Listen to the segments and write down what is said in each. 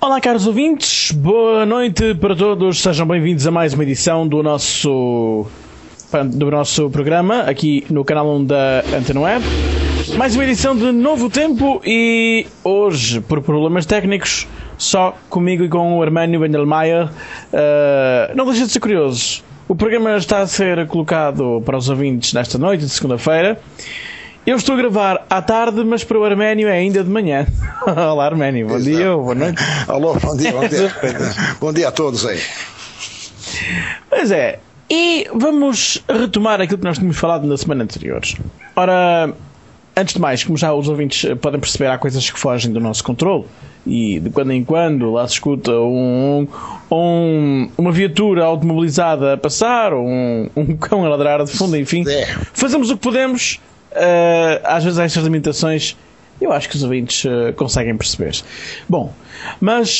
Olá, caros ouvintes, boa noite para todos, sejam bem-vindos a mais uma edição do nosso programa aqui no canal 1 da Antena Web. Mais uma edição de Novo Tempo e hoje, por problemas técnicos, só comigo e com o Armênio Bendelmayer. Não deixa de ser curioso, o programa está a ser colocado para os ouvintes nesta noite de segunda-feira. Eu estou a gravar à tarde, mas para o Arménio é ainda de manhã. Olá, Arménio. Bom dia ou boa noite. Alô, bom dia. Bom dia a todos aí. Pois é. E vamos retomar aquilo que nós tínhamos falado na semana anterior. Ora, antes de mais, como já os ouvintes podem perceber, há coisas que fogem do nosso controle. E de quando em quando lá se escuta uma viatura automobilizada a passar, ou um cão a ladrar de fundo, enfim. Fazemos o que podemos. Às vezes há estas limitações, eu acho que os ouvintes conseguem perceber. Bom, mas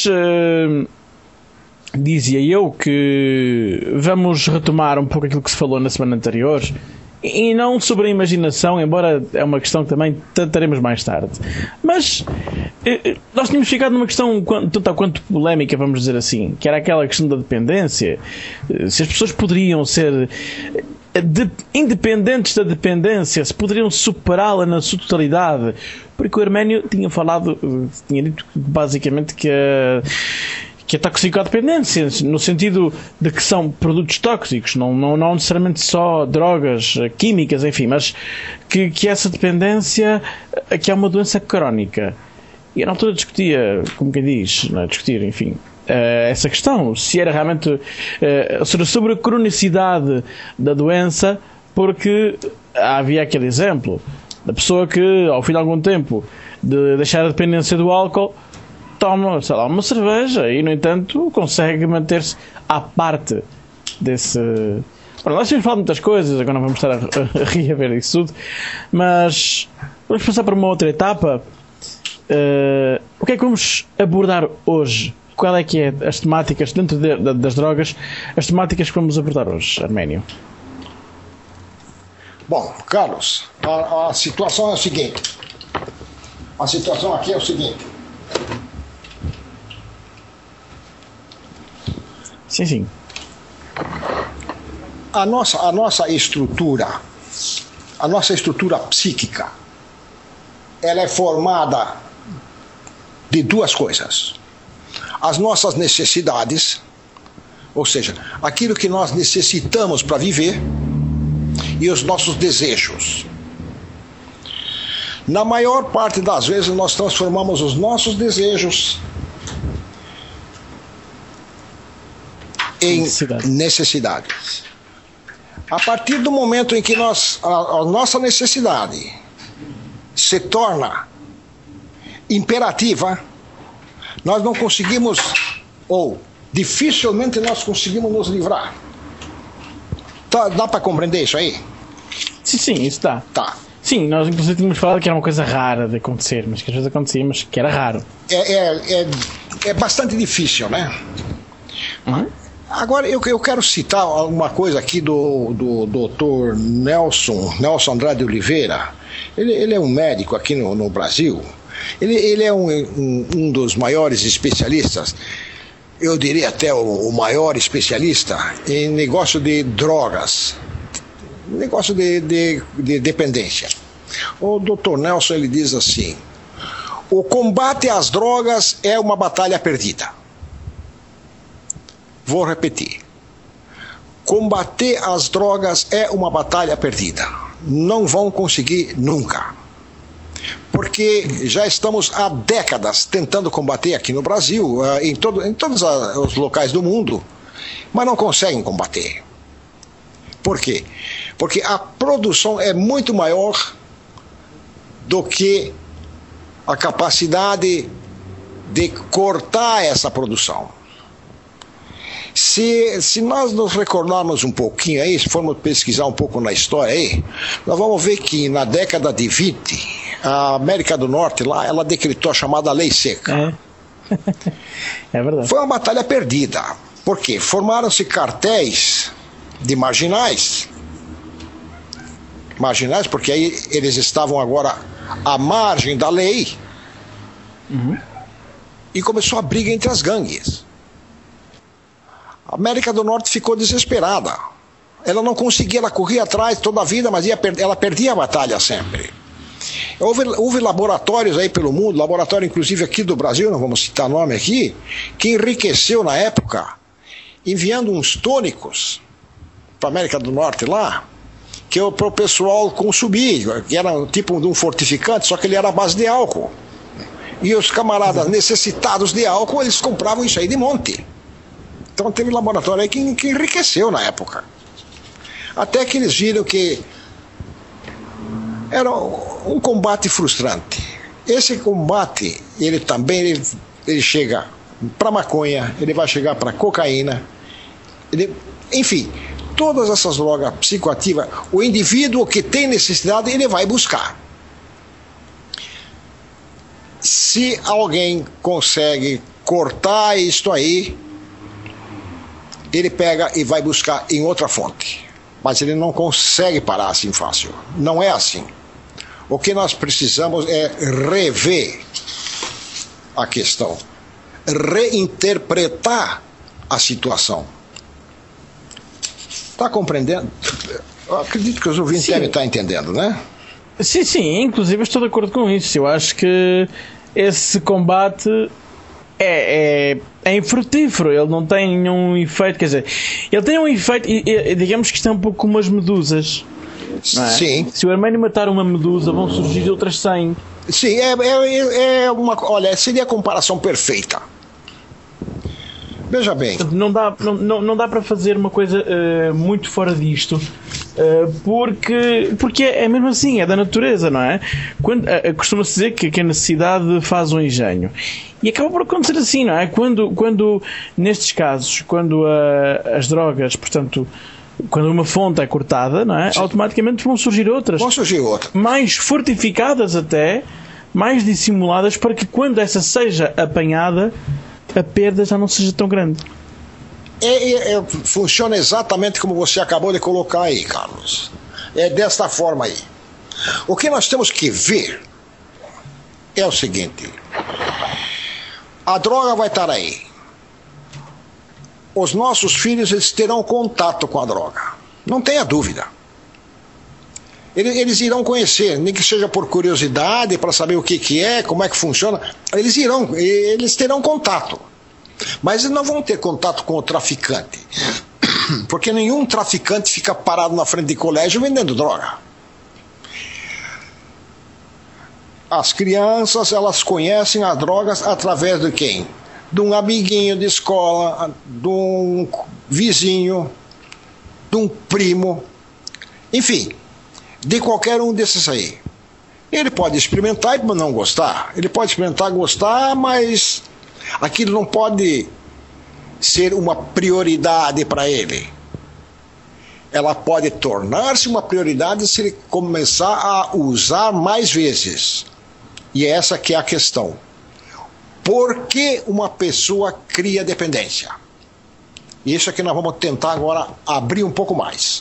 dizia eu que vamos retomar um pouco aquilo que se falou na semana anterior, e não sobre a imaginação, embora é uma questão que também trataremos mais tarde. Mas nós tínhamos ficado numa questão tanto quanto polémica, vamos dizer assim, que era aquela questão da dependência. Se as pessoas poderiam ser independentes da dependência, se poderiam superá-la na sua totalidade, porque o Arménio tinha dito basicamente que a toxicodependência, no sentido de que são produtos tóxicos, não necessariamente só drogas químicas, enfim, mas que essa dependência que é uma doença crónica. E eu na altura discutia, como quem diz, não é? Discutir, enfim, essa questão, se era realmente sobre a cronicidade da doença, porque havia aquele exemplo da pessoa que, ao fim de algum tempo de deixar a dependência do álcool, toma, sei lá, uma cerveja e, no entanto, consegue manter-se à parte desse... Bom, nós temos falado muitas coisas, agora não vamos estar a reaver isso tudo, mas vamos passar para uma outra etapa. O que é que vamos abordar hoje? Qual é que é as temáticas, dentro das drogas, as temáticas que vamos abordar hoje, Arménio? Bom, Carlos, a situação é a seguinte. A situação aqui é o seguinte. Sim. A nossa estrutura psíquica, ela é formada de duas coisas. As nossas necessidades, ou seja, aquilo que nós necessitamos para viver, e os nossos desejos. Na maior parte das vezes nós transformamos os nossos desejos em necessidades. A partir do momento em que a nossa necessidade se torna imperativa, nós não conseguimos, ou dificilmente nós conseguimos nos livrar. Dá para compreender isso aí? Sim, isso dá. Tá. Sim, nós inclusive tínhamos falado que era uma coisa rara de acontecer, mas que às vezes acontecia, mas que era raro. É bastante difícil, né? Uhum. Agora, eu quero citar uma coisa aqui do Dr. Nelson Andrade Oliveira. Ele é um médico aqui no Brasil. Ele é um dos maiores especialistas, eu diria até o maior especialista em negócio de drogas, negócio de dependência. O Dr. Nelson, ele diz assim: o combate às drogas é uma batalha perdida. Vou repetir. Combater as drogas é uma batalha perdida. Não vão conseguir nunca. Porque já estamos há décadas tentando combater aqui no Brasil, em todos os locais do mundo, mas não conseguem combater. Por quê? Porque a produção é muito maior do que a capacidade de cortar essa produção. Se nós nos recordarmos um pouquinho aí, se formos pesquisar um pouco na história aí, nós vamos ver que na década de 20, a América do Norte lá, ela decretou a chamada Lei Seca. É verdade. Foi uma batalha perdida. Por quê? Formaram-se cartéis de marginais, porque aí eles estavam agora à margem da lei. Uhum. e começou a briga entre as gangues. A América do Norte ficou desesperada. Ela não conseguia, ela corria atrás toda a vida, mas ela perdia a batalha sempre. Houve laboratórios aí pelo mundo, laboratório inclusive aqui do Brasil, não vamos citar nome aqui, que enriqueceu na época, enviando uns tônicos para a América do Norte lá, que é para o pessoal consumir, que era um tipo de um fortificante, só que ele era à base de álcool. E os camaradas necessitados de álcool, eles compravam isso aí de monte. Então teve laboratório aí que enriqueceu na época. Até que eles viram que era um combate frustrante. Esse combate, ele também ele chega para maconha, ele vai chegar para cocaína, enfim, todas essas drogas psicoativas, o indivíduo que tem necessidade, ele vai buscar. Se alguém consegue cortar isto aí, ele pega e vai buscar em outra fonte. Mas ele não consegue parar assim fácil. Não é assim. O que nós precisamos é rever a questão, reinterpretar a situação. Está compreendendo? Eu acredito que os ouvintes devem estar entendendo, né? Sim, inclusive estou de acordo com isso. Eu acho que esse combate é infrutífero, ele não tem nenhum efeito, quer dizer, ele tem um efeito, digamos que isto é um pouco como as medusas, não é? Sim. Se o Arménio matar uma medusa, vão surgir outras 100. Sim, olha, seria a comparação perfeita. Veja bem. Não dá para fazer uma coisa muito fora disto, porque é mesmo assim, é da natureza, não é? Costuma-se dizer que a necessidade faz um engenho. E acaba por acontecer assim, não é? Quando nestes casos, quando as drogas, portanto, quando uma fonte é cortada, não é? Automaticamente vão surgir outras. Mais fortificadas até, mais dissimuladas, para que quando essa seja apanhada, a perda já não seja tão grande. Funciona exatamente como você acabou de colocar aí, Carlos. É desta forma aí. O que nós temos que ver é o seguinte: a droga vai estar aí. Os nossos filhos, eles terão contato com a droga. Não tenha dúvida. Eles irão conhecer, nem que seja por curiosidade, para saber o que é, como é que funciona. Eles terão contato. Mas eles não vão ter contato com o traficante. Porque nenhum traficante fica parado na frente de colégio vendendo droga. As crianças, elas conhecem as drogas através de quem? De um amiguinho de escola, de um vizinho, de um primo, enfim, de qualquer um desses aí. Ele pode experimentar e não gostar. Ele pode experimentar e gostar, mas aquilo não pode ser uma prioridade para ele. Ela pode tornar-se uma prioridade se ele começar a usar mais vezes. E essa que é a questão. Por que uma pessoa cria dependência? Isso é que nós vamos tentar agora abrir um pouco mais.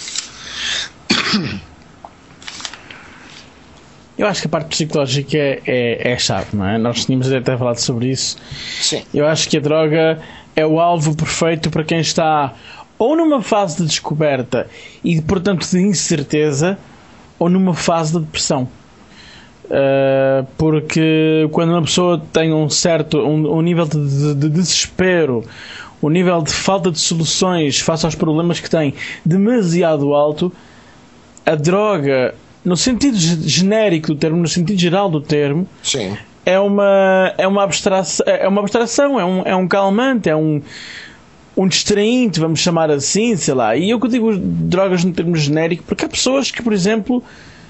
Eu acho que a parte psicológica é chave, não é? Nós tínhamos até falado sobre isso. Sim. Eu acho que a droga é o alvo perfeito para quem está ou numa fase de descoberta e, portanto, de incerteza, ou numa fase de depressão. Porque quando uma pessoa tem um nível de desespero, um nível de falta de soluções face aos problemas que tem demasiado alto, a droga, no sentido genérico do termo, no sentido geral do termo, sim, é uma abstração, é um calmante, é um distrainte, vamos chamar assim, sei lá. E eu que digo drogas no termo genérico, porque há pessoas que, por exemplo,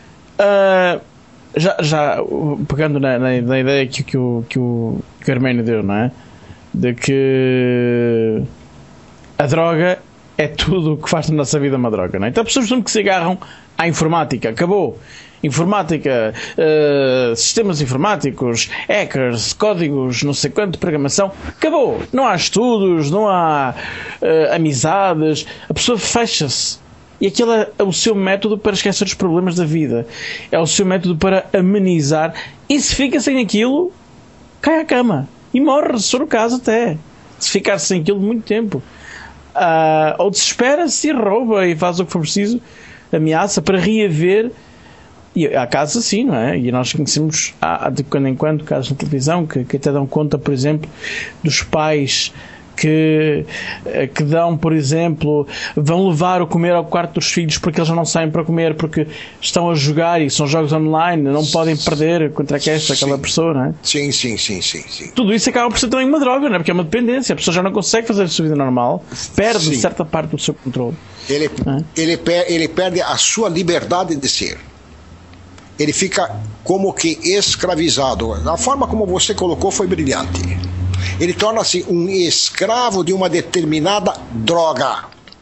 já pegando na ideia que o Arménio deu, não é? De que a droga é tudo o que faz na nossa vida uma droga, não é? Então, pessoas que se agarram à informática, acabou. Informática, sistemas informáticos, hackers, códigos, não sei quanto, programação, acabou. Não há estudos, não há amizades, a pessoa fecha-se. E aquele é o seu método para esquecer os problemas da vida. É o seu método para amenizar. E se fica sem aquilo, cai à cama. e morre, se for o caso até, se ficar sem aquilo muito tempo. Ou desespera-se e rouba e faz o que for preciso, ameaça para reaver. E há casos assim, não é? E nós conhecemos de quando em quando casos na televisão que até dão conta, por exemplo, dos pais que dão, por exemplo, vão levar o comer ao quarto dos filhos porque eles já não saem para comer porque estão a jogar e são jogos online, não podem perder contra aquela pessoa, não é? Sim. Tudo isso acaba por ser também uma droga, não é? Porque é uma dependência, a pessoa já não consegue fazer a sua vida normal, perde certa parte do seu controle. Ele perde a sua liberdade de ser. Ele fica como que escravizado. A forma como você colocou foi brilhante. Ele torna-se um escravo de uma determinada droga.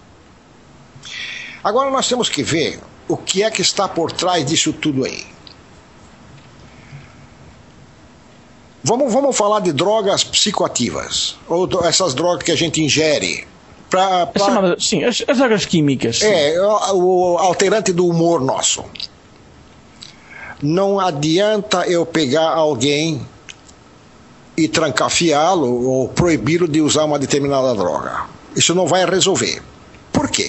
Agora nós temos que ver o que é que está por trás disso tudo aí. Vamos falar de drogas psicoativas, ou essas drogas que a gente ingere. Sim, as drogas químicas. Sim. O alterante do humor nosso. Não adianta eu pegar alguém e trancafiá-lo ou proibi-lo de usar uma determinada droga. Isso não vai resolver. Por quê?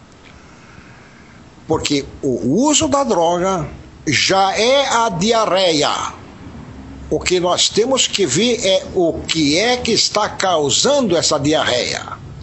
Porque o uso da droga já é a diarreia. O que nós temos que ver é o que é que está causando essa diarreia.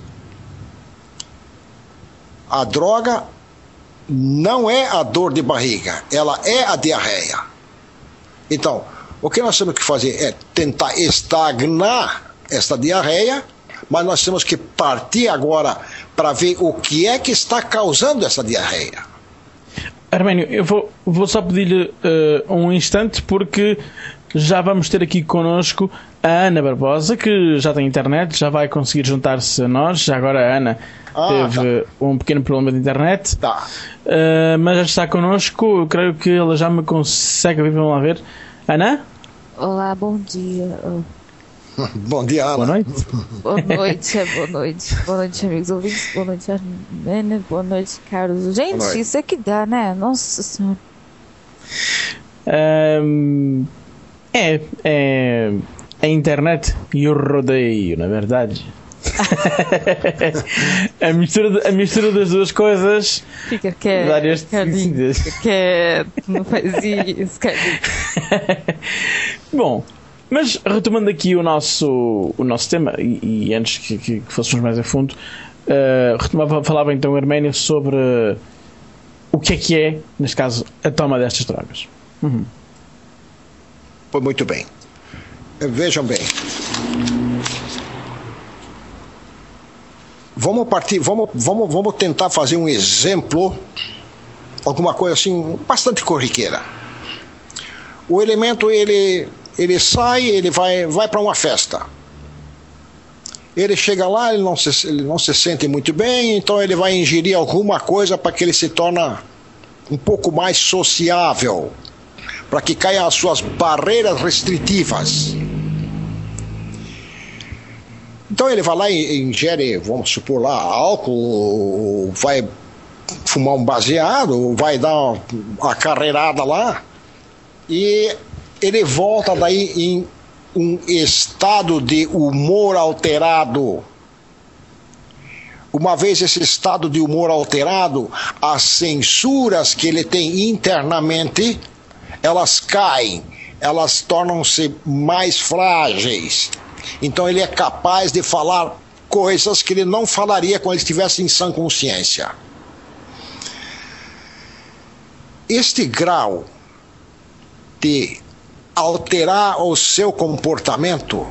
A droga não é a dor de barriga, ela é a diarreia. Então, o que nós temos que fazer é tentar estagnar essa diarreia, mas nós temos que partir agora para ver o que é que está causando essa diarreia. Arménio, eu vou só pedir-lhe um instante, porque já vamos ter aqui connosco a Ana Barbosa, que já tem internet, já vai conseguir juntar-se a nós. Já agora a Ana teve um pequeno problema de internet, mas já está connosco. Eu creio que ela já me consegue ouvir. Vamos lá ver. Ana? Olá, bom dia. Bom dia, Ana. Boa noite. Boa noite. Boa noite, amigos ouvintes. Boa noite, Arménia. Boa noite, Carlos. Gente, isso é que dá, né? Nossa Senhora. É a internet e o rodeio, na verdade. a mistura das duas coisas. Fica quieto, não faz isso, Carlinhos. Bom, mas retomando aqui o nosso tema, e antes que fôssemos mais a fundo, falava então o Arménio sobre o que é, neste caso, a toma destas drogas. Muito bem. Vejam bem. Vamos tentar fazer um exemplo, alguma coisa assim, bastante corriqueira. O elemento, ele sai, ele vai para uma festa. Ele chega lá, ele não se sente muito bem, então ele vai ingerir alguma coisa para que ele se torne um pouco mais sociável, para que caiam as suas barreiras restritivas. Então ele vai lá e ingere, vamos supor lá, álcool, vai fumar um baseado, vai dar uma carreirada lá, e ele volta daí em um estado de humor alterado. Uma vez esse estado de humor alterado, as censuras que ele tem internamente, elas caem, elas tornam-se mais frágeis. Então ele é capaz de falar coisas que ele não falaria quando ele estivesse em sã consciência. Este grau de alterar o seu comportamento,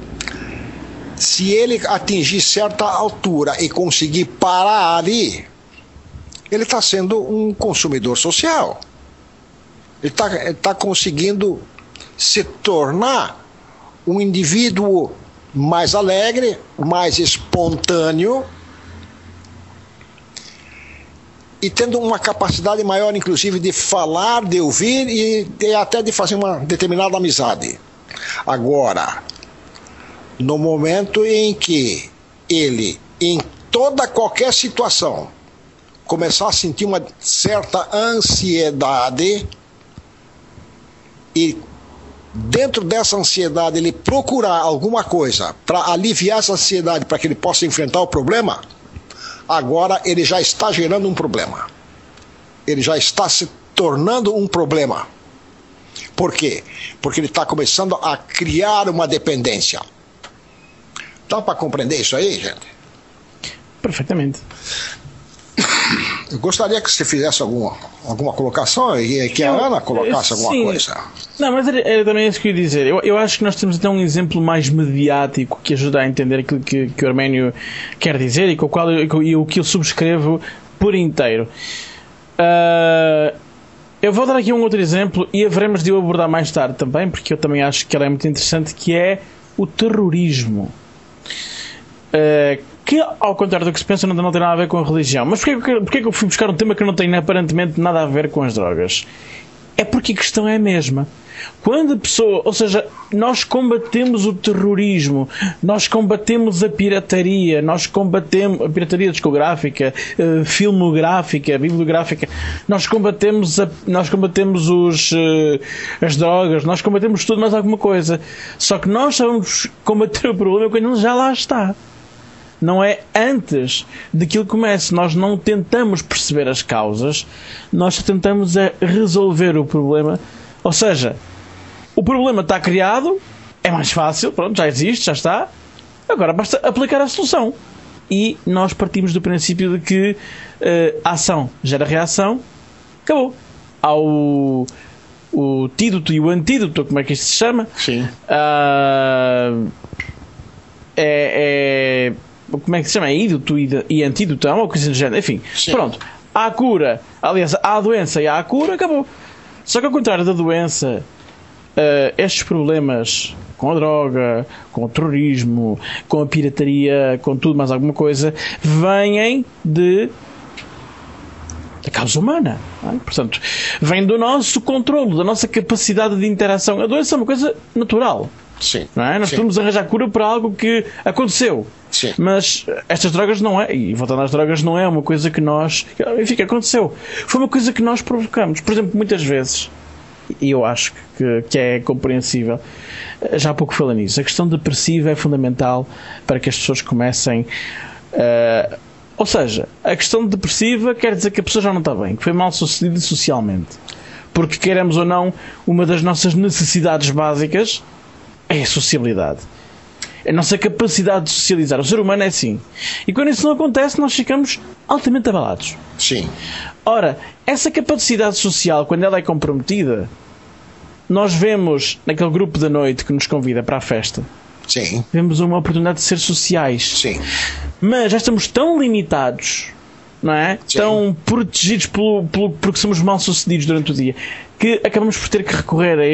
se ele atingir certa altura e conseguir parar ali, ele está sendo um consumidor social. Ele está conseguindo se tornar um indivíduo mais alegre, mais espontâneo e tendo uma capacidade maior, inclusive, de falar, de ouvir e até de fazer uma determinada amizade. Agora, no momento em que ele, em qualquer situação, começar a sentir uma certa ansiedade e dentro dessa ansiedade, ele procurar alguma coisa para aliviar essa ansiedade, para que ele possa enfrentar o problema, agora ele já está gerando um problema. Ele já está se tornando um problema. Por quê? Porque ele está começando a criar uma dependência. Dá para compreender isso aí, gente? Perfeitamente. Eu gostaria que você fizesse alguma colocação e que a Ana colocasse alguma coisa. Não, mas era também isso que eu ia dizer. Eu acho que nós temos até um exemplo mais mediático que ajuda a entender aquilo que o Arménio quer dizer e com o qual o que eu subscrevo por inteiro. Eu vou dar aqui um outro exemplo e haveremos de o abordar mais tarde também, porque eu também acho que ele é muito interessante, que é o terrorismo. Que, ao contrário do que se pensa, não tem nada a ver com a religião. Mas porquê que eu fui buscar um tema que não tem aparentemente nada a ver com as drogas? É porque a questão é a mesma. Quando a pessoa, ou seja, nós combatemos o terrorismo, nós combatemos a pirataria, nós combatemos a pirataria discográfica, filmográfica, bibliográfica, nós combatemos as drogas, nós combatemos tudo mais alguma coisa. Só que nós sabemos combater o problema quando ele já lá está. Não é antes daquilo que comece. Nós não tentamos perceber as causas, nós tentamos resolver o problema. Ou seja, o problema está criado, é mais fácil, pronto, já existe, já está. Agora basta aplicar a solução. E nós partimos do princípio de que a ação gera reação. Acabou. Há o tídoto e o antídoto, como é que isto se chama? Sim. Como é que se chama? É ídoto e antídoto, é uma coisa do género. Enfim, sim. Pronto. Há a cura. Aliás, há a doença e há a cura, acabou. Só que ao contrário da doença, estes problemas com a droga, com o terrorismo, com a pirataria, com tudo mais alguma coisa, vêm da causa humana. Não é? Portanto, vem do nosso controle, da nossa capacidade de interação. A doença é uma coisa natural. Sim. Não é? Nós Sim. podemos arranjar cura para algo que aconteceu. Sim. Mas estas drogas não é, e voltando às drogas, não é uma coisa que nós, enfim, que aconteceu. Foi uma coisa que nós provocamos. Por exemplo, muitas vezes, e eu acho que é compreensível, já há pouco falei nisso, a questão depressiva é fundamental para que as pessoas comecem ou seja, a questão depressiva quer dizer que a pessoa já não está bem, que foi mal sucedida socialmente, porque queremos ou não, uma das nossas necessidades básicas é a sociabilidade, a nossa capacidade de socializar. O ser humano é assim, e quando isso não acontece nós ficamos altamente abalados. Sim. Ora, essa capacidade social, quando ela é comprometida, nós vemos naquele grupo da noite que nos convida para a festa, Sim. vemos uma oportunidade de ser sociais. Sim. Mas já estamos tão limitados, não é? Sim. Tão protegidos porque somos mal sucedidos durante o dia, que acabamos por ter que recorrer a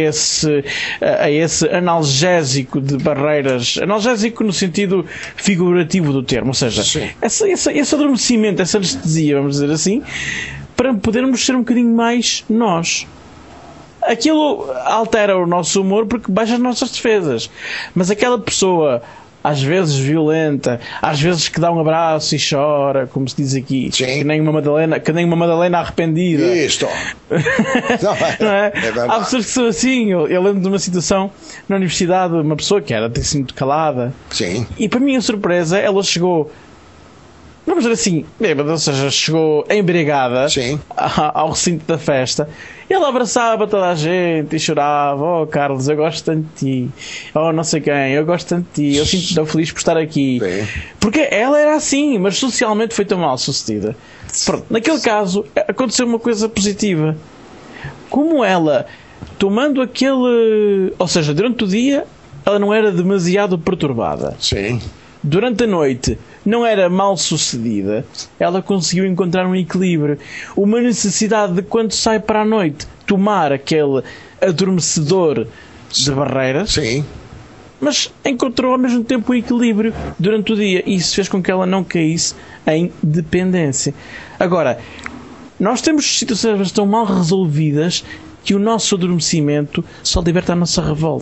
esse analgésico de barreiras, analgésico no sentido figurativo do termo, ou seja, esse adormecimento, essa anestesia, vamos dizer assim, para podermos ser um bocadinho mais nós. Aquilo altera o nosso humor porque baixa as nossas defesas, mas aquela pessoa às vezes violenta, às vezes que dá um abraço e chora, como se diz aqui, que nem uma Madalena arrependida. Isto. Não é? Há pessoas que são assim. Eu lembro de uma situação na universidade, uma pessoa que era assim muito calada. Sim. E para minha surpresa, ela chegou, vamos dizer assim, ou seja, chegou embriagada ao recinto da festa. Ele abraçava toda a gente e chorava: oh Carlos, eu gosto tanto de ti, oh não sei quem, eu gosto tanto de ti, eu sinto-me tão feliz por estar aqui. Sim. Porque ela era assim, mas socialmente foi tão mal sucedida. Pronto, naquele caso aconteceu uma coisa positiva. Como ela, tomando aquele, ou seja, durante o dia ela não era demasiado perturbada. Sim. Durante a noite não era mal sucedida, ela conseguiu encontrar um equilíbrio, uma necessidade de, quando sai para a noite, tomar aquele adormecedor de barreiras. Sim. Mas encontrou ao mesmo tempo um equilíbrio durante o dia, e isso fez com que ela não caísse em dependência. Agora, nós temos situações tão mal resolvidas que o nosso adormecimento só liberta a nossa revolta.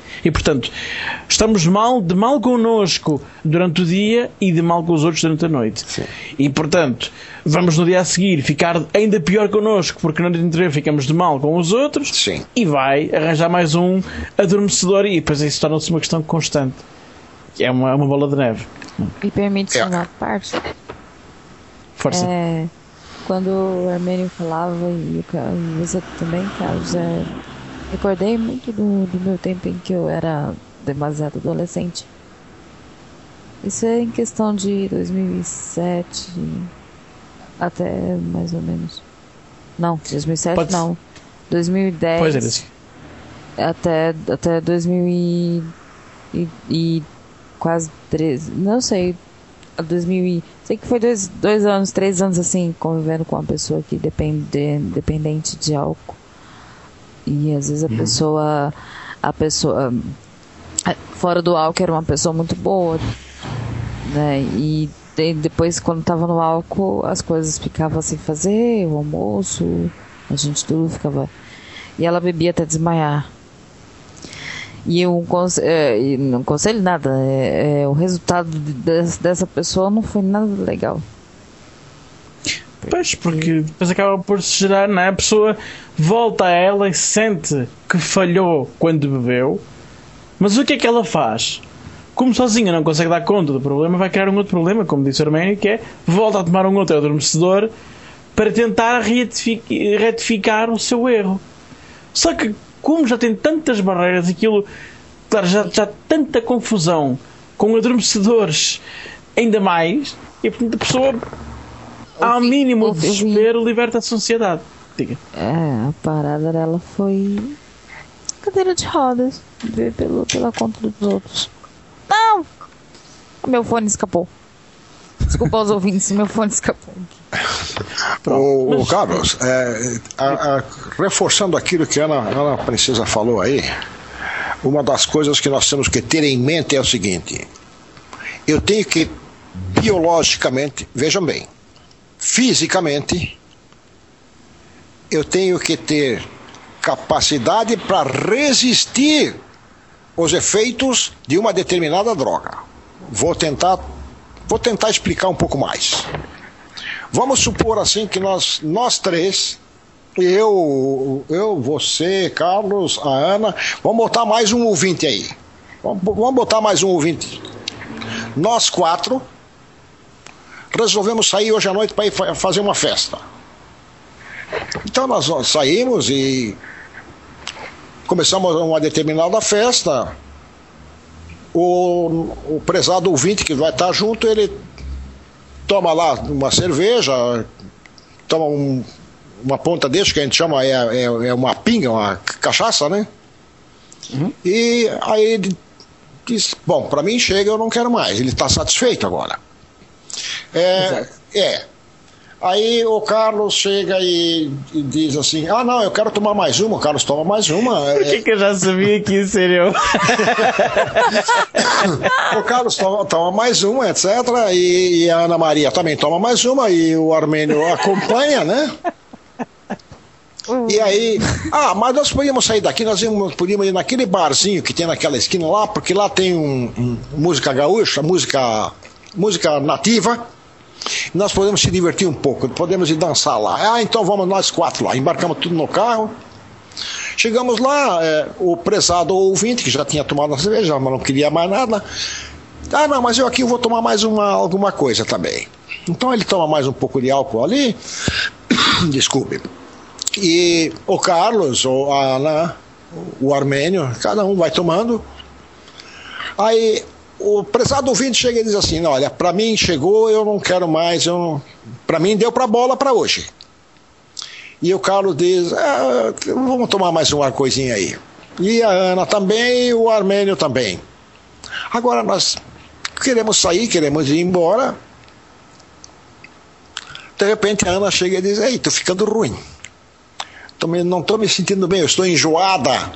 E, portanto, estamos de mal connosco durante o dia e de mal com os outros durante a noite. Sim. E, portanto, vamos no dia a seguir ficar ainda pior connosco, porque no dia anterior ficamos de mal com os outros. Sim. E vai arranjar mais um adormecedor e depois isso torna-se uma questão constante. É uma bola de neve. E permite-se uma parte. Força. Quando o Armênio falava, e você também, Carlos, recordei muito do meu tempo em que eu era demasiado adolescente. Isso é em questão de 2007 até mais ou menos. Não, 2007 não. 2010. Pois é, assim. Até 2000 e quase 13. Não sei. 2000 sei que foi 2 anos, 3 anos assim, convivendo com uma pessoa que dependente de álcool. E às vezes a pessoa fora do álcool era uma pessoa muito boa, né? E depois, quando tava no álcool, as coisas ficavam sem fazer, o almoço, a gente tudo ficava. E ela bebia até desmaiar. E eu não aconselho nada. O resultado dessa pessoa não foi nada legal. Pois, porque depois acaba por se gerar, não é? A pessoa volta a ela e sente que falhou quando bebeu, mas o que é que ela faz? Como sozinha não consegue dar conta do problema, vai criar um outro problema, como disse o Armênio, que é volta a tomar um outro adormecedor para tentar retificar o seu erro. Só que, como já tem tantas barreiras, aquilo, claro, já tanta confusão com adormecedores, ainda mais, e portanto a pessoa, ao mínimo de desespero, liberta-se da ansiedade. Diga. A parada dela foi cadeira de rodas, ver pela conta dos outros. Não! Meu fone escapou. Desculpa aos ouvintes, meu fone escapou. O Carlos, reforçando aquilo que a Ana Princesa falou aí, uma das coisas que nós temos que ter em mente é o seguinte: eu tenho que biologicamente, vejam bem, fisicamente, eu tenho que ter capacidade para resistir os efeitos de uma determinada droga. Vou tentar explicar um pouco mais. Vamos supor assim que nós três, eu, você, Carlos, a Ana, vamos botar mais um ouvinte aí. Vamos botar mais um ouvinte. Nós 4 resolvemos sair hoje à noite para ir fazer uma festa. Então nós saímos e começamos uma determinada festa. O prezado ouvinte que vai estar junto, ele toma lá uma cerveja, toma uma ponta desse que a gente chama, é uma pinga, uma cachaça, né? Uhum. E aí ele diz, bom, para mim chega, eu não quero mais. Ele está satisfeito agora. Aí o Carlos chega e diz assim, não, eu quero tomar mais uma. O Carlos toma mais uma. Por que eu já sabia que isso seria eu? O Carlos toma mais uma, etc. E a Ana Maria também toma mais uma. E o Armênio acompanha, né? E aí, mas nós podíamos sair daqui, podíamos ir naquele barzinho que tem naquela esquina lá, porque lá tem música gaúcha, música nativa. Nós podemos se divertir um pouco, podemos ir dançar lá. Então vamos nós 4 lá, embarcamos tudo no carro. Chegamos lá, o prezado ouvinte, que já tinha tomado a cerveja, mas não queria mais nada. Não, mas eu aqui vou tomar mais alguma coisa também. Então ele toma mais um pouco de álcool ali. Desculpe. E o Carlos, ou a Ana, o Armênio, cada um vai tomando. Aí o prezado ouvinte chega e diz assim, olha, para mim chegou, eu não quero mais, para mim deu para bola para hoje. E o Carlos diz, vamos tomar mais uma coisinha aí. E a Ana também, e o Armênio também. Agora nós queremos sair, queremos ir embora. De repente a Ana chega e diz, ei, tô ficando ruim. Não estou me sentindo bem, eu estou enjoada.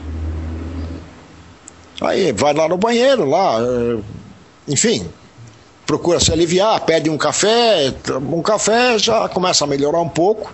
Aí vai lá no banheiro, enfim, procura se aliviar, pede um café já começa a melhorar um pouco.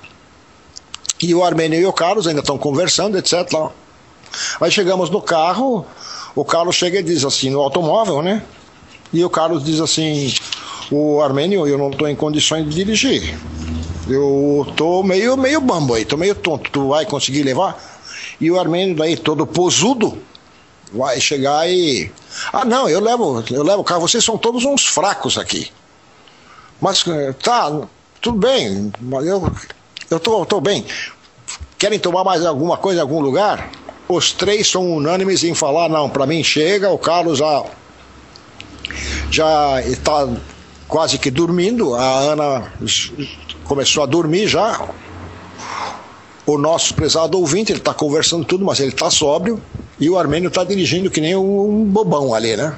E o Armênio e o Carlos ainda estão conversando, etc. Aí chegamos no carro, o Carlos chega e diz assim, no automóvel, né? E o Carlos diz assim, o Armênio, eu não estou em condições de dirigir. Eu estou meio bambo aí, estou meio tonto, tu vai conseguir levar? E o Armênio daí, todo posudo, vai chegar e... Ah, não, eu levo o carro, vocês são todos uns fracos aqui. Mas, tá, tudo bem, eu tô bem. Querem tomar mais alguma coisa em algum lugar? Os três são unânimes em falar, não, para mim chega, o Carlos já está quase que dormindo, a Ana começou a dormir já. O nosso prezado ouvinte, ele está conversando tudo, mas ele está sóbrio, e o Armênio está dirigindo que nem um bobão ali, né?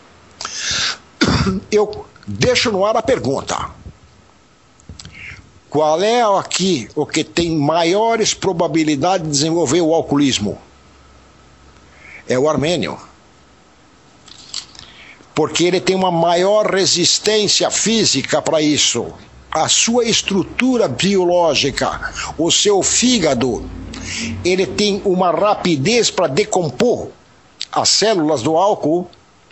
Eu deixo no ar a pergunta. Qual é aqui o que tem maiores probabilidades de desenvolver o alcoolismo? É o Armênio. Porque ele tem uma maior resistência física para isso. A sua estrutura biológica, o seu fígado, ele tem uma rapidez para decompor as células do álcool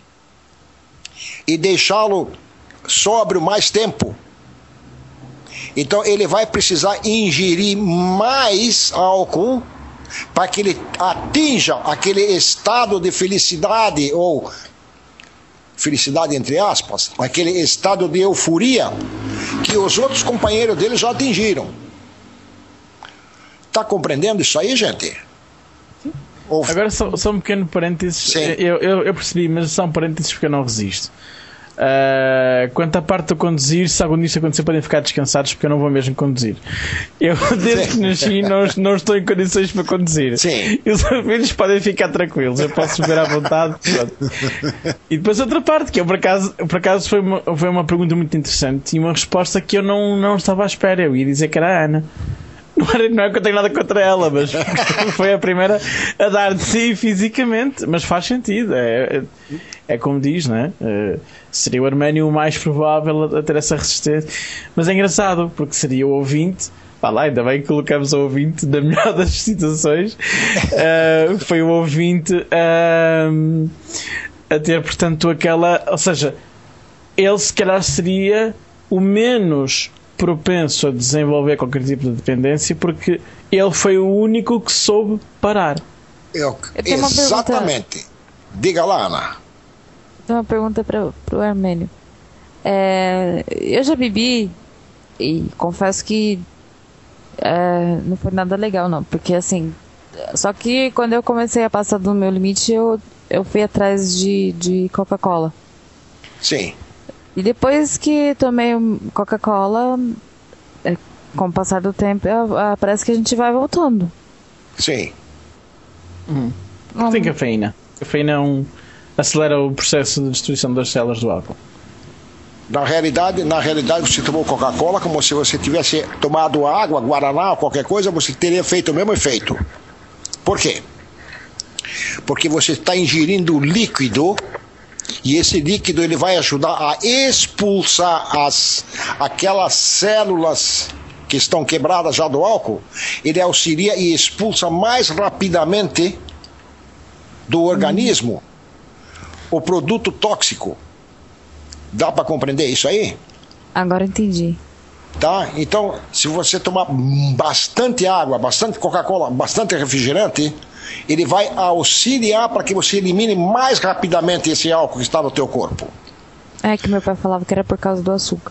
e deixá-lo sóbrio mais tempo. Então ele vai precisar ingerir mais álcool para que ele atinja aquele estado de felicidade, ou felicidade entre aspas, aquele estado de euforia que os outros companheiros dele já atingiram. Está compreendendo isso aí, gente? Agora só um pequeno parênteses. Eu percebi, mas só um parênteses porque eu não resisto. Quanto à parte do conduzir, se algum disso acontecer, podem ficar descansados porque eu não vou mesmo conduzir. Eu, desde que nasci, não estou em condições para conduzir. Sim. E os filhos podem ficar tranquilos, eu posso beber à vontade. E depois outra parte, que eu, por acaso foi uma pergunta muito interessante e uma resposta que eu não estava à espera. Eu ia dizer que era a Ana. Não é que eu tenho nada contra ela, mas foi a primeira a dar de si fisicamente. Mas faz sentido, é como diz, não é? Seria o Armênio o mais provável a ter essa resistência. Mas é engraçado, porque seria o ouvinte. Lá, ainda bem que colocamos o ouvinte na melhor das situações. Foi o ouvinte a ter, portanto, aquela. Ou seja, ele se calhar seria o menos propenso a desenvolver qualquer tipo de dependência, porque ele foi o único que soube parar. Exatamente. Diga lá, Ana. Tenho uma pergunta para o Armênio. Eu já bebi e confesso que não foi nada legal, não, porque assim, só que quando eu comecei a passar do meu limite, eu fui atrás de Coca-Cola. Sim. E depois que tomei Coca-Cola, com o passar do tempo, parece que a gente vai voltando. Sim. Tem cafeína. Cafeína acelera o processo de destruição das células do álcool. Na realidade, você tomou Coca-Cola como se você tivesse tomado água, guaraná ou qualquer coisa, você teria feito o mesmo efeito. Por quê? Porque você está ingerindo líquido, e esse líquido ele vai ajudar a expulsar aquelas células que estão quebradas já do álcool. Ele auxilia e expulsa mais rapidamente do organismo o produto tóxico. Dá para compreender isso aí? Agora entendi. Tá? Então, se você tomar bastante água, bastante Coca-Cola, bastante refrigerante, ele vai auxiliar para que você elimine mais rapidamente esse álcool que está no teu corpo. É que meu pai falava que era por causa do açúcar.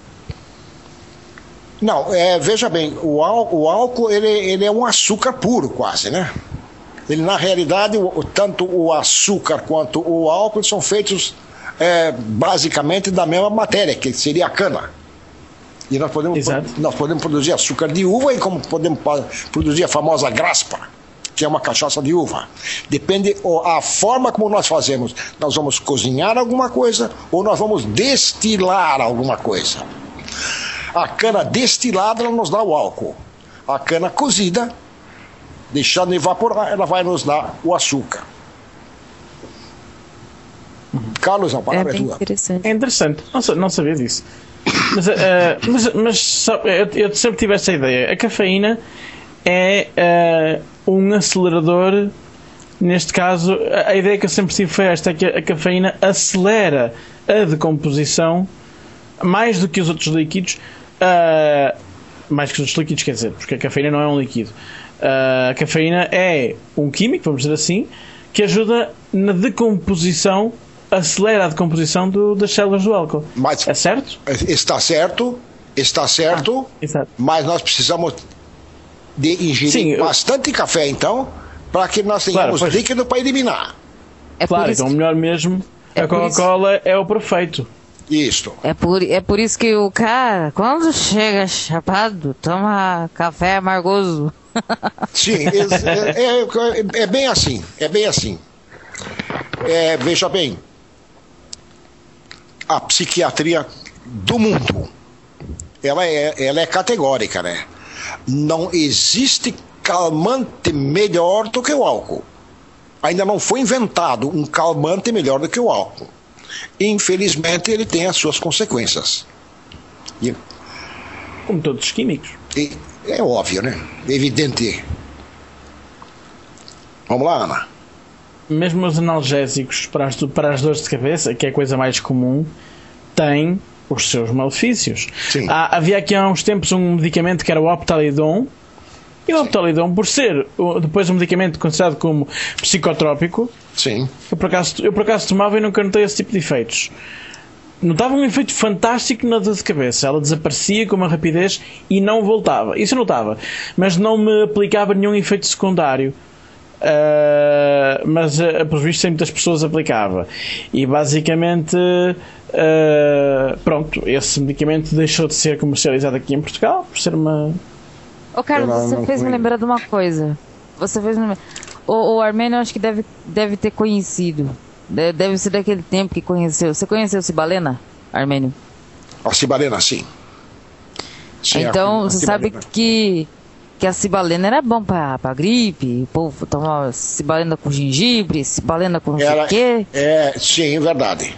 Não, veja bem, o álcool ele é um açúcar puro quase, né? Ele, na realidade, tanto o açúcar quanto o álcool são feitos basicamente da mesma matéria, que seria a cana. E nós podemos produzir açúcar de uva, e como podemos produzir a famosa graspa, que é uma cachaça de uva. Depende a forma como nós fazemos. Nós vamos cozinhar alguma coisa ou nós vamos destilar alguma coisa. A cana destilada ela nos dá o álcool. A cana cozida, deixando evaporar, ela vai nos dar o açúcar. Carlos, a palavra é tua. Interessante. É interessante, não sabia disso. Mas eu sempre tive essa ideia. A cafeína é um acelerador neste caso, a ideia que eu sempre tive foi esta, é que a cafeína acelera a decomposição mais do que os outros líquidos, mais que os outros líquidos, quer dizer, porque a cafeína não é um líquido. A cafeína é um químico, vamos dizer assim, que ajuda na decomposição, acelera a decomposição das células do álcool. Mas é certo? Está certo, mas nós precisamos de ingerir bastante café, então, para que nós tenhamos líquido para eliminar. Então o melhor mesmo, a Coca-Cola é o perfeito. Isso. É por isso que o cara, quando chega chapado, toma café amargoso. Sim, é bem assim, veja bem, a psiquiatria do mundo, ela é categórica, né? Não existe calmante melhor do que o álcool. Ainda não foi inventado um calmante melhor do que o álcool. Infelizmente, ele tem as suas consequências. Como todos os químicos. É óbvio, né? Evidente. Vamos lá, Ana. Mesmo os analgésicos para as dores de cabeça, que é a coisa mais comum, têm os seus malefícios. Havia aqui há uns tempos um medicamento que era o Optalidon. E o Optalidon, por ser depois um medicamento considerado como psicotrópico, eu por acaso tomava e nunca notei esse tipo de efeitos. Notava um efeito fantástico na dor de cabeça. Ela desaparecia com uma rapidez e não voltava. Isso eu notava. Mas não me aplicava nenhum efeito secundário. Mas, por visto, muitas pessoas aplicava. E, basicamente, pronto, esse medicamento deixou de ser comercializado aqui em Portugal por ser uma... Carlos, você fez me lembrar de uma coisa. O Armênio, acho que deve ter conhecido. Deve ser daquele tempo que conheceu. Você conheceu Cibalena, Armênio? A Cibalena, sim. Então, você sabe que a Cibalena era bom pra gripe. O povo tomava Cibalena com gengibre, Cibalena com não sei o quê. Sim, verdade.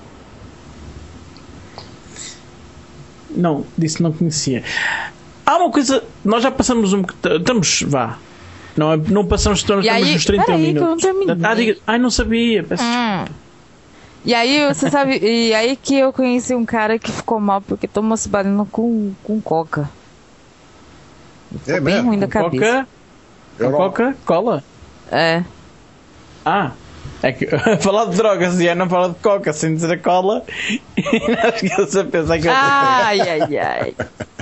Não, disso não conhecia. Há uma coisa, nós já passamos estamos, não passamos, estamos nos 30 minutos. Não sabia. E aí, você sabe, e aí que eu conheci um cara que ficou mal porque tomou Cibalena com coca. Ficou bem ruim da cabeça. Coca-Cola? É. É que falar de drogas e não falar de coca sem dizer a cola e não esqueça a pensar que ai.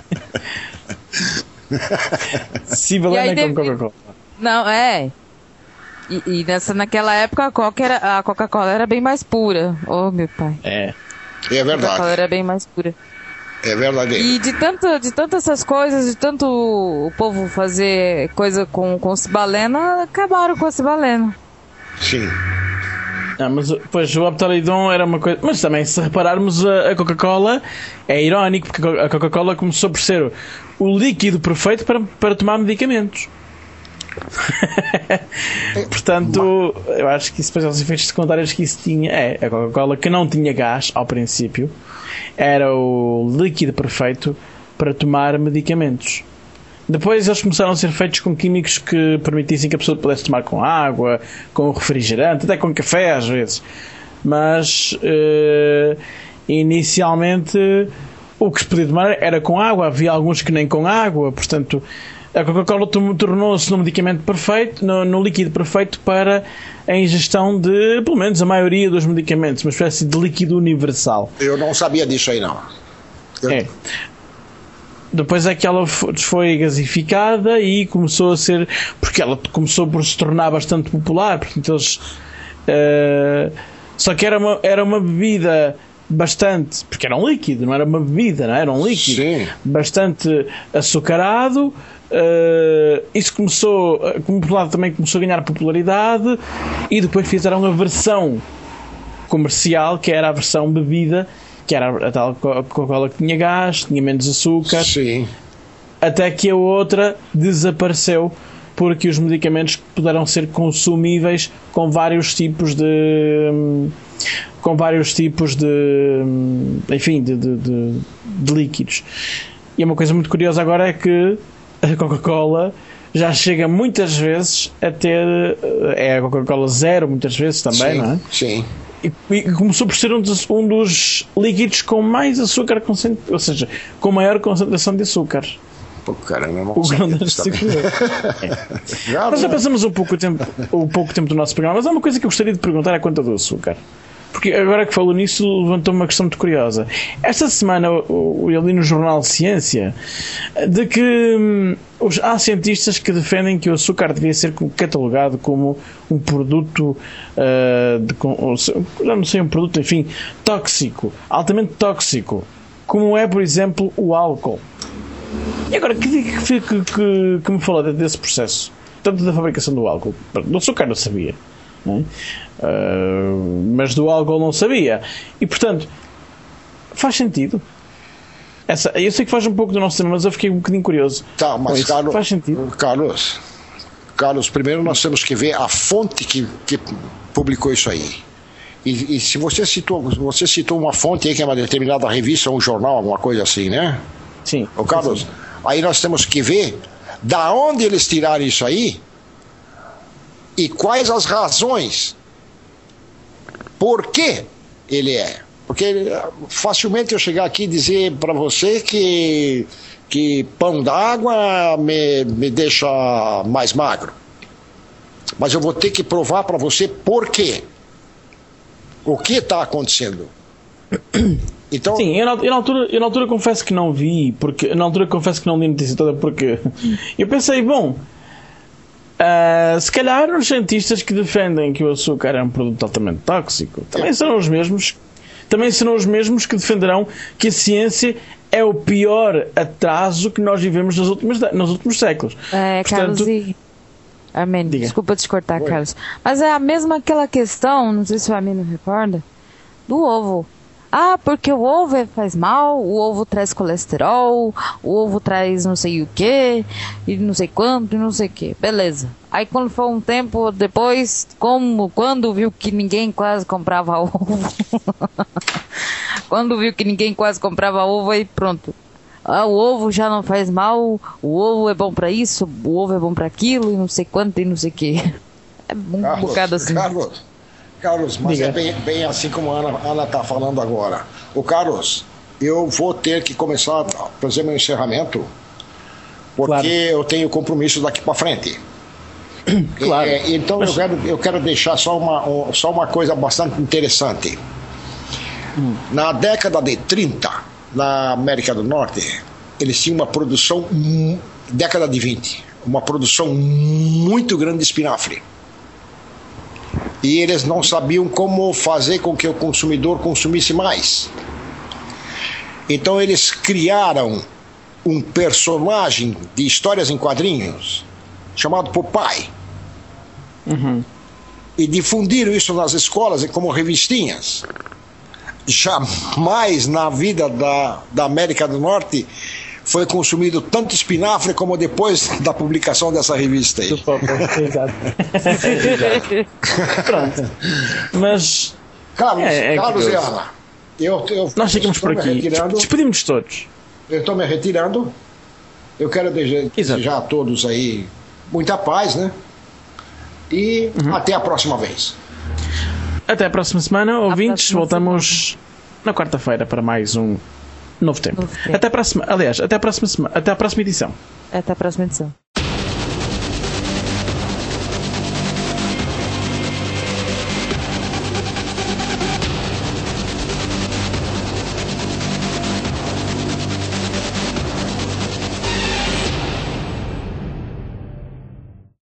Cibalena com Coca-Cola. Não, E naquela época a Coca-Cola era bem mais pura. Oh, meu pai. É verdade. A Coca-Cola era bem mais pura. É verdade. E de tanto essas coisas, de tanto o povo fazer coisa com Cibalena, acabaram com a Cibalena. Sim. Mas pois o Optalidon era uma coisa. Mas também, se repararmos, a Coca-Cola é irónico, porque a Coca-Cola começou por ser o líquido perfeito para tomar medicamentos. Portanto, eu acho que isso, depois os efeitos secundários que isso tinha, a Coca-Cola, que não tinha gás ao princípio, era o líquido perfeito para tomar medicamentos. Depois eles começaram a ser feitos com químicos que permitissem que a pessoa pudesse tomar com água, com refrigerante, até com café às vezes. Mas inicialmente o que se podia tomar era com água. Havia alguns que nem com água. Portanto, a Coca-Cola tornou-se no medicamento perfeito, no líquido perfeito para a ingestão de, pelo menos, a maioria dos medicamentos. Uma espécie de líquido universal. Eu não sabia disso aí, não. Depois é que ela foi gasificada e começou a ser... Porque ela começou por se tornar bastante popular. Portanto, eles... só que era uma bebida bastante... Porque era um líquido, não era uma bebida, não era um líquido. Sim. Bastante açucarado. Isso começou... Como por lado também começou a ganhar popularidade. E depois fizeram a versão comercial, que era a versão bebida, que era a tal Coca-Cola que tinha gás, tinha menos açúcar. Sim. Até que a outra desapareceu porque os medicamentos puderam ser consumíveis com vários tipos de enfim, de líquidos. E uma coisa muito curiosa agora é que a Coca-Cola já chega muitas vezes a ter a Coca-Cola Zero, muitas vezes também, sim, não é? Sim. E começou por ser um dos líquidos com mais açúcar, ou seja, com maior concentração de açúcar. Pô, caramba, não o grão das açúcares. Nós já passamos o pouco tempo do nosso programa, mas há uma coisa que eu gostaria de perguntar à conta do açúcar. Porque agora que falo nisso, levantou uma questão muito curiosa. Esta semana eu li no jornal Ciência de que há cientistas que defendem que o açúcar devia ser catalogado como um produto, já não sei, um produto, enfim, tóxico, altamente tóxico, como é, por exemplo, o álcool. E agora, que me falou desse processo? Tanto da fabricação do álcool. Do açúcar não sabia. Não é? Mas do álcool não sabia. E, portanto, faz sentido. Eu sei que faz um pouco do nosso tema, mas eu fiquei um bocadinho curioso. Tá, mas Carlos, faz sentido. Carlos, primeiro nós temos que ver a fonte que publicou isso aí. E se você citou uma fonte aí que é uma determinada revista, um jornal, alguma coisa assim, né? Sim. Ô, Carlos, aí nós temos que ver da onde eles tiraram isso aí e quais as razões por que ele é. Porque facilmente eu chegar aqui e dizer para você que pão d'água me deixa mais magro. Mas eu vou ter que provar para você por quê. O que está acontecendo. Então... Sim, eu na altura confesso que não vi, porque na altura confesso que não li a notícia toda, porque eu pensei, bom, se calhar os cientistas que defendem que o açúcar é um produto altamente tóxico também serão os mesmos que defenderão que a ciência é o pior atraso que nós vivemos nos últimos séculos. Carlos, Amém. Diga. Desculpa te cortar, Carlos. Mas é a mesma aquela questão, não sei se o Amém recorda, do ovo. Porque o ovo faz mal, o ovo traz colesterol, o ovo traz não sei o que, e não sei quanto, e não sei o que. Beleza. Aí quando foi um tempo depois, quando viu que ninguém quase comprava ovo, aí pronto. O ovo já não faz mal, o ovo é bom pra isso, o ovo é bom pra aquilo, e não sei quanto, e não sei o que. É um bocado assim. Carlos, mas é bem assim como a Ana está falando agora. Carlos, eu vou ter que começar a fazer meu encerramento, porque eu tenho compromisso daqui para frente. Claro. Então eu quero deixar só uma coisa bastante interessante. Na década de 30, na América do Norte, eles tinham uma produção, década de 20, uma produção muito grande de espinafre. E eles não sabiam como fazer com que o consumidor consumisse mais. Então eles criaram um personagem de histórias em quadrinhos chamado Popeye. E difundiram isso nas escolas como revistinhas. Jamais na vida da América do Norte foi consumido tanto espinafre como depois da publicação dessa revista aí. Exato. Pronto. Mas Carlos e Ana, nós ficamos por aqui. Despedimos todos. Eu estou me retirando. Eu quero desejar a todos aí muita paz, né? E até a próxima vez. Até a próxima semana, ouvintes. Voltamos na quarta-feira para mais um novo tempo. Até a próxima edição. Até a próxima edição.